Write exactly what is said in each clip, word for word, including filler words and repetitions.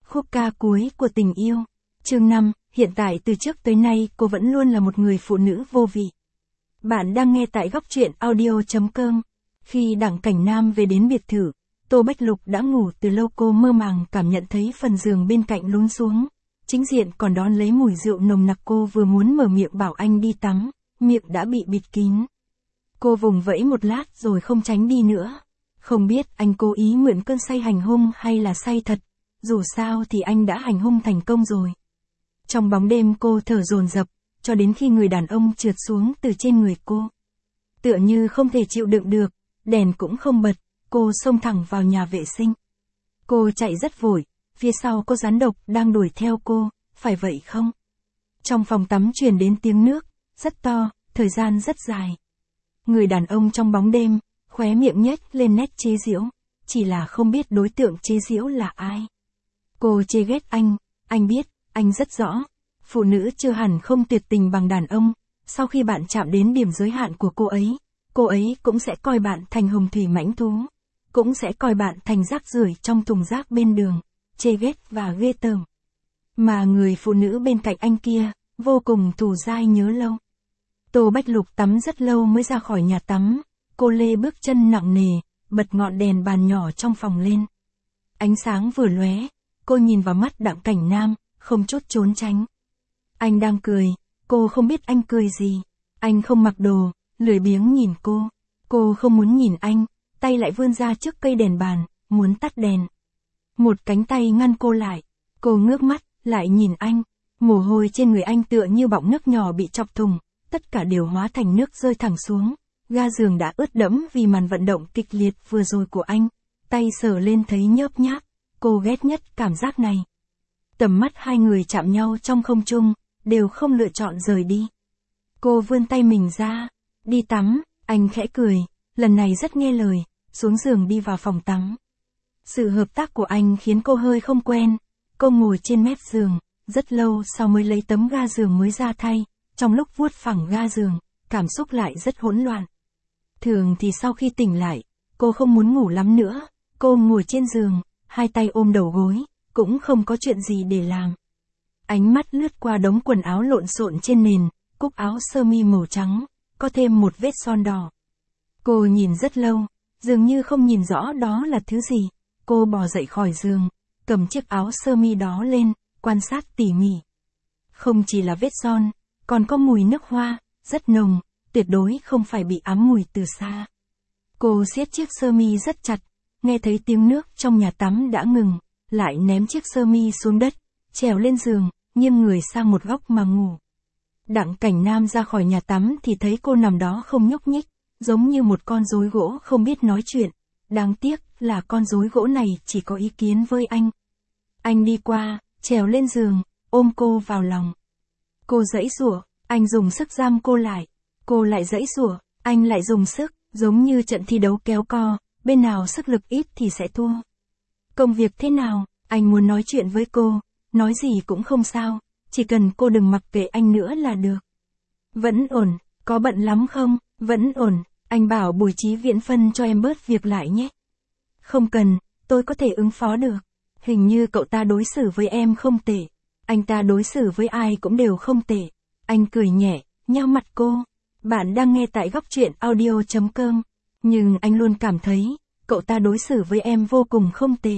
Khúc ca cuối của tình yêu. Chương năm, hiện tại từ trước tới nay cô vẫn luôn là một người phụ nữ vô vị. Bạn đang nghe tại góc truyện audio chấm com. Khi Đặng Cảnh Nam về đến biệt thự, Tô Bách Lục đã ngủ từ lâu, cô mơ màng cảm nhận thấy phần giường bên cạnh lún xuống. Chính diện còn đón lấy mùi rượu nồng nặc, cô vừa muốn mở miệng bảo anh đi tắm, miệng đã bị bịt kín. Cô vùng vẫy một lát rồi không tránh đi nữa. Không biết anh cố ý mượn cơn say hành hung hay là say thật, dù sao thì anh đã hành hung thành công rồi. Trong bóng đêm cô thở dồn dập, cho đến khi người đàn ông trượt xuống từ trên người cô. Tựa như không thể chịu đựng được, đèn cũng không bật, cô xông thẳng vào nhà vệ sinh. Cô chạy rất vội, phía sau có rắn độc đang đuổi theo cô, phải vậy không? Trong phòng tắm truyền đến tiếng nước, rất to, thời gian rất dài. Người đàn ông trong bóng đêm, khóe miệng nhếch lên nét chế giễu, chỉ là không biết đối tượng chế giễu là ai. Cô chê ghét anh, anh biết, anh rất rõ. Phụ nữ chưa hẳn không tuyệt tình bằng đàn ông, sau khi bạn chạm đến điểm giới hạn của cô ấy, cô ấy cũng sẽ coi bạn thành hồng thủy mãnh thú, cũng sẽ coi bạn thành rác rưởi trong thùng rác bên đường, chê ghét và ghê tởm. Mà người phụ nữ bên cạnh anh kia, vô cùng thù dai nhớ lâu. Tô Bách Lục tắm rất lâu mới ra khỏi nhà tắm, cô lê bước chân nặng nề, bật ngọn đèn bàn nhỏ trong phòng lên. Ánh sáng vừa lóe, cô nhìn vào mắt Đặng Cảnh Nam, không chút trốn tránh. Anh đang cười, cô không biết anh cười gì. Anh không mặc đồ, lười biếng nhìn cô. Cô không muốn nhìn anh, tay lại vươn ra trước cây đèn bàn, muốn tắt đèn. Một cánh tay ngăn cô lại. Cô ngước mắt, lại nhìn anh. Mồ hôi trên người anh tựa như bọng nước nhỏ bị chọc thùng, tất cả đều hóa thành nước rơi thẳng xuống. Ga giường đã ướt đẫm vì màn vận động kịch liệt vừa rồi của anh. Tay sờ lên thấy nhớp nháp. Cô ghét nhất cảm giác này. Tầm mắt hai người chạm nhau trong không trung, đều không lựa chọn rời đi. Cô vươn tay mình ra, đi tắm, anh khẽ cười, lần này rất nghe lời, xuống giường đi vào phòng tắm. Sự hợp tác của anh khiến cô hơi không quen, cô ngồi trên mép giường, rất lâu sau mới lấy tấm ga giường mới ra thay, trong lúc vuốt phẳng ga giường, cảm xúc lại rất hỗn loạn. Thường thì sau khi tỉnh lại, cô không muốn ngủ lắm nữa, cô ngồi trên giường, hai tay ôm đầu gối, cũng không có chuyện gì để làm. Ánh mắt lướt qua đống quần áo lộn xộn trên nền, cúc áo sơ mi màu trắng, có thêm một vết son đỏ. Cô nhìn rất lâu, dường như không nhìn rõ đó là thứ gì. Cô bò dậy khỏi giường, cầm chiếc áo sơ mi đó lên, quan sát tỉ mỉ. Không chỉ là vết son, còn có mùi nước hoa, rất nồng, tuyệt đối không phải bị ám mùi từ xa. Cô siết chiếc sơ mi rất chặt, nghe thấy tiếng nước trong nhà tắm đã ngừng, lại ném chiếc sơ mi xuống đất, trèo lên giường, nghiêng người sang một góc mà ngủ. Đặng Cảnh Nam ra khỏi nhà tắm thì thấy cô nằm đó không nhúc nhích, giống như một con rối gỗ không biết nói chuyện. Đáng tiếc là con rối gỗ này chỉ có ý kiến với anh. Anh đi qua, trèo lên giường, ôm cô vào lòng. Cô giãy giụa, anh dùng sức giam cô lại. Cô lại giãy giụa, anh lại dùng sức, giống như trận thi đấu kéo co, bên nào sức lực ít thì sẽ thua. Công việc thế nào? Anh muốn nói chuyện với cô, nói gì cũng không sao, chỉ cần cô đừng mặc kệ anh nữa là được. Vẫn ổn, có bận lắm không? Vẫn ổn, anh bảo Bùi Chí Viễn phân cho em bớt việc lại nhé. Không cần, tôi có thể ứng phó được. Hình như cậu ta đối xử với em không tệ. Anh ta đối xử với ai cũng đều không tệ. Anh cười nhẹ, nheo mặt cô. Bạn đang nghe tại góc truyện audio chấm com. Nhưng anh luôn cảm thấy, cậu ta đối xử với em vô cùng không tệ.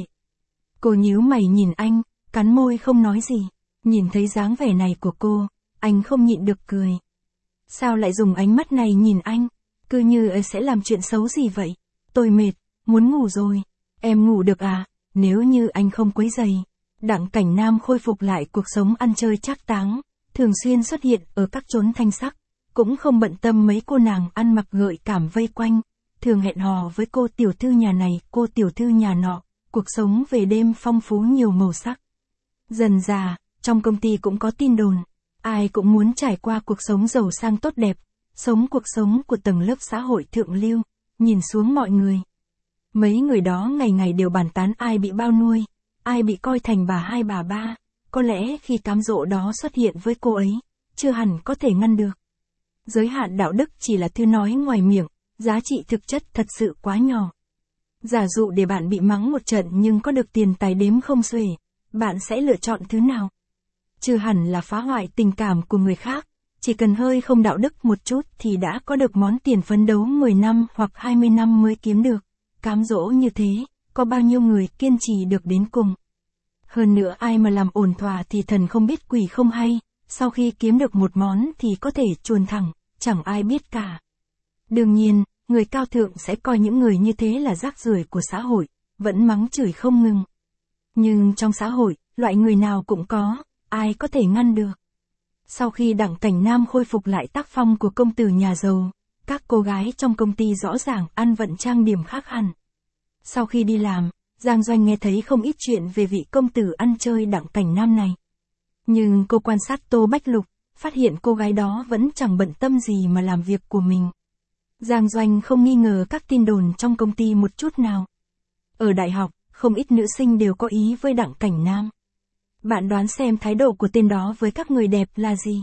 Cô nhíu mày nhìn anh, cắn môi không nói gì. Nhìn thấy dáng vẻ này của cô, anh không nhịn được cười. Sao lại dùng ánh mắt này nhìn anh? Cứ như ấy sẽ làm chuyện xấu gì vậy? Tôi mệt, muốn ngủ rồi. Em ngủ được à? Nếu như anh không quấy rầy. Đặng Cảnh Nam khôi phục lại cuộc sống ăn chơi trác táng, thường xuyên xuất hiện ở các chốn thanh sắc, cũng không bận tâm mấy cô nàng ăn mặc gợi cảm vây quanh, thường hẹn hò với cô tiểu thư nhà này, cô tiểu thư nhà nọ, cuộc sống về đêm phong phú nhiều màu sắc. Dần dà, trong công ty cũng có tin đồn, ai cũng muốn trải qua cuộc sống giàu sang tốt đẹp, sống cuộc sống của tầng lớp xã hội thượng lưu, nhìn xuống mọi người. Mấy người đó ngày ngày đều bàn tán ai bị bao nuôi, ai bị coi thành bà hai bà ba, có lẽ khi cám dỗ đó xuất hiện với cô ấy, chưa hẳn có thể ngăn được. Giới hạn đạo đức chỉ là thứ nói ngoài miệng, giá trị thực chất thật sự quá nhỏ. Giả dụ để bạn bị mắng một trận nhưng có được tiền tài đếm không xuể, bạn sẽ lựa chọn thứ nào? Chưa hẳn là phá hoại tình cảm của người khác, chỉ cần hơi không đạo đức một chút thì đã có được món tiền phấn đấu mười năm hoặc hai mươi năm mới kiếm được. Cám dỗ như thế, có bao nhiêu người kiên trì được đến cùng. Hơn nữa ai mà làm ổn thỏa thì thần không biết quỷ không hay, sau khi kiếm được một món thì có thể chuồn thẳng, chẳng ai biết cả. Đương nhiên, người cao thượng sẽ coi những người như thế là rác rưởi của xã hội, vẫn mắng chửi không ngừng. Nhưng trong xã hội, loại người nào cũng có, ai có thể ngăn được. Sau khi Đặng Cảnh Nam khôi phục lại tác phong của công tử nhà giàu, các cô gái trong công ty rõ ràng ăn vận trang điểm khác hẳn. Sau khi đi làm, Giang Doanh nghe thấy không ít chuyện về vị công tử ăn chơi Đặng Cảnh Nam này. Nhưng cô quan sát Tô Bách Lục, phát hiện cô gái đó vẫn chẳng bận tâm gì mà làm việc của mình. Giang Doanh không nghi ngờ các tin đồn trong công ty một chút nào. Ở đại học, không ít nữ sinh đều có ý với Đặng Cảnh Nam. Bạn đoán xem thái độ của tên đó với các người đẹp là gì?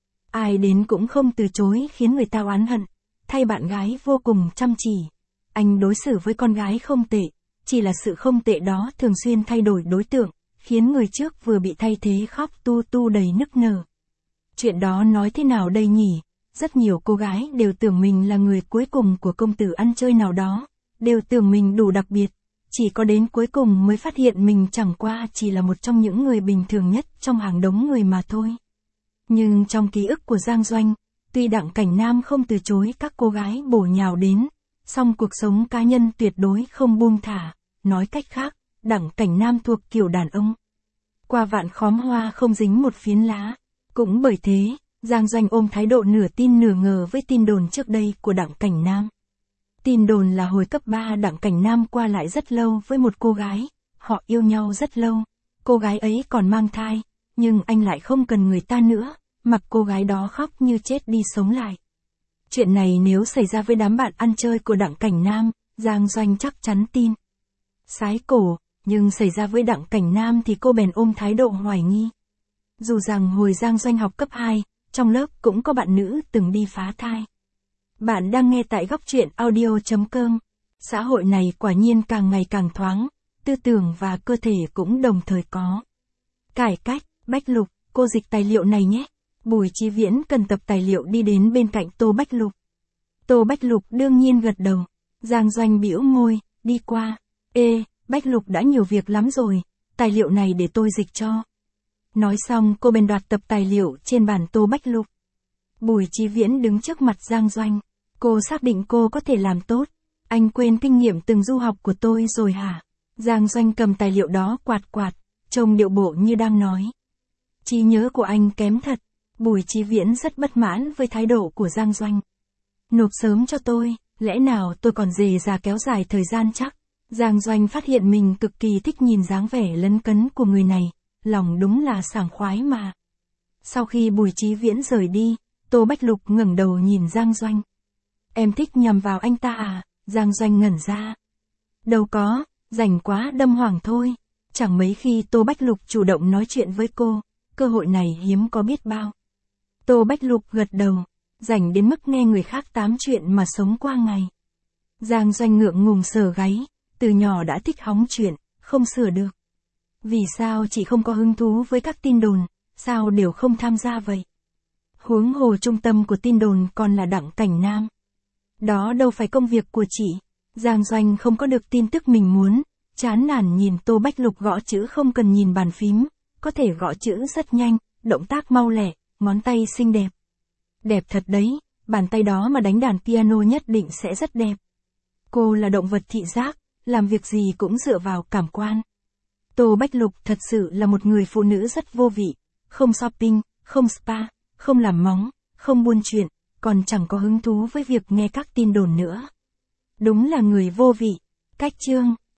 Ai đến cũng không từ chối khiến người ta oán hận, thay bạn gái vô cùng chăm chỉ. Anh đối xử với con gái không tệ, chỉ là sự không tệ đó thường xuyên thay đổi đối tượng, khiến người trước vừa bị thay thế khóc tu tu đầy nức nở. Chuyện đó nói thế nào đây nhỉ? Rất nhiều cô gái đều tưởng mình là người cuối cùng của công tử ăn chơi nào đó, đều tưởng mình đủ đặc biệt, chỉ có đến cuối cùng mới phát hiện mình chẳng qua chỉ là một trong những người bình thường nhất trong hàng đống người mà thôi. Nhưng trong ký ức của Giang Doanh, tuy Đặng Cảnh Nam không từ chối các cô gái bổ nhào đến, song cuộc sống cá nhân tuyệt đối không buông thả, nói cách khác, Đặng Cảnh Nam thuộc kiểu đàn ông. Qua vạn khóm hoa không dính một phiến lá. Cũng bởi thế, Giang Doanh ôm thái độ nửa tin nửa ngờ với tin đồn trước đây của Đặng Cảnh Nam. Tin đồn là hồi cấp ba Đặng Cảnh Nam qua lại rất lâu với một cô gái, họ yêu nhau rất lâu, cô gái ấy còn mang thai, nhưng anh lại không cần người ta nữa, mặc cô gái đó khóc như chết đi sống lại. Chuyện này nếu xảy ra với đám bạn ăn chơi của Đặng Cảnh Nam, Giang Doanh chắc chắn tin. Sái cổ, nhưng xảy ra với Đặng Cảnh Nam thì cô bèn ôm thái độ hoài nghi. Dù rằng hồi Giang Doanh học cấp hai, trong lớp cũng có bạn nữ từng đi phá thai. Bạn đang nghe tại góc truyện audio chấm com. Xã hội này quả nhiên càng ngày càng thoáng, tư tưởng và cơ thể cũng đồng thời có. Cải cách, Bách Lục, cô dịch tài liệu này nhé. Bùi Chí Viễn cần tập tài liệu đi đến bên cạnh Tô Bách Lục. Tô Bách Lục đương nhiên gật đầu. Giang Doanh bĩu môi, đi qua. Ê, Bách Lục đã nhiều việc lắm rồi, tài liệu này để tôi dịch cho. Nói xong cô bèn đoạt tập tài liệu trên bàn Tô Bách Lục. Bùi Chí Viễn đứng trước mặt Giang Doanh. Cô xác định cô có thể làm tốt. Anh quên kinh nghiệm từng du học của tôi rồi hả? Giang Doanh cầm tài liệu đó quạt quạt, trông điệu bộ như đang nói. Trí nhớ của anh kém thật. Bùi Chí Viễn rất bất mãn với thái độ của Giang Doanh. Nộp sớm cho tôi, lẽ nào tôi còn dề già kéo dài thời gian chắc? Giang Doanh phát hiện mình cực kỳ thích nhìn dáng vẻ lấn cấn của người này, lòng đúng là sảng khoái mà. Sau khi Bùi Chí Viễn rời đi, Tô Bách Lục ngẩng đầu nhìn Giang Doanh. Em thích nhằm vào anh ta à? Giang Doanh ngẩn ra. Đâu có, rảnh quá đâm hoảng thôi. Chẳng mấy khi Tô Bách Lục chủ động nói chuyện với cô, cơ hội này hiếm có biết bao. Tô Bách Lục gật đầu, rảnh đến mức nghe người khác tám chuyện mà sống qua ngày. Giang Doanh ngượng ngùng sờ gáy, từ nhỏ đã thích hóng chuyện, không sửa được. Vì sao chị không có hứng thú với các tin đồn, sao đều không tham gia vậy? Huống hồ trung tâm của tin đồn còn là Đặng Cảnh Nam. Đó đâu phải công việc của chị. Giang Doanh không có được tin tức mình muốn, chán nản nhìn Tô Bách Lục gõ chữ không cần nhìn bàn phím, có thể gõ chữ rất nhanh, động tác mau lẹ, ngón tay xinh đẹp. Đẹp thật đấy, bàn tay đó mà đánh đàn piano nhất định sẽ rất đẹp. Cô là động vật thị giác, làm việc gì cũng dựa vào cảm quan. Tô Bách Lục thật sự là một người phụ nữ rất vô vị, không shopping, không spa, không làm móng, không buôn chuyện, còn chẳng có hứng thú với việc nghe các tin đồn nữa. Đúng là người vô vị. Cách chương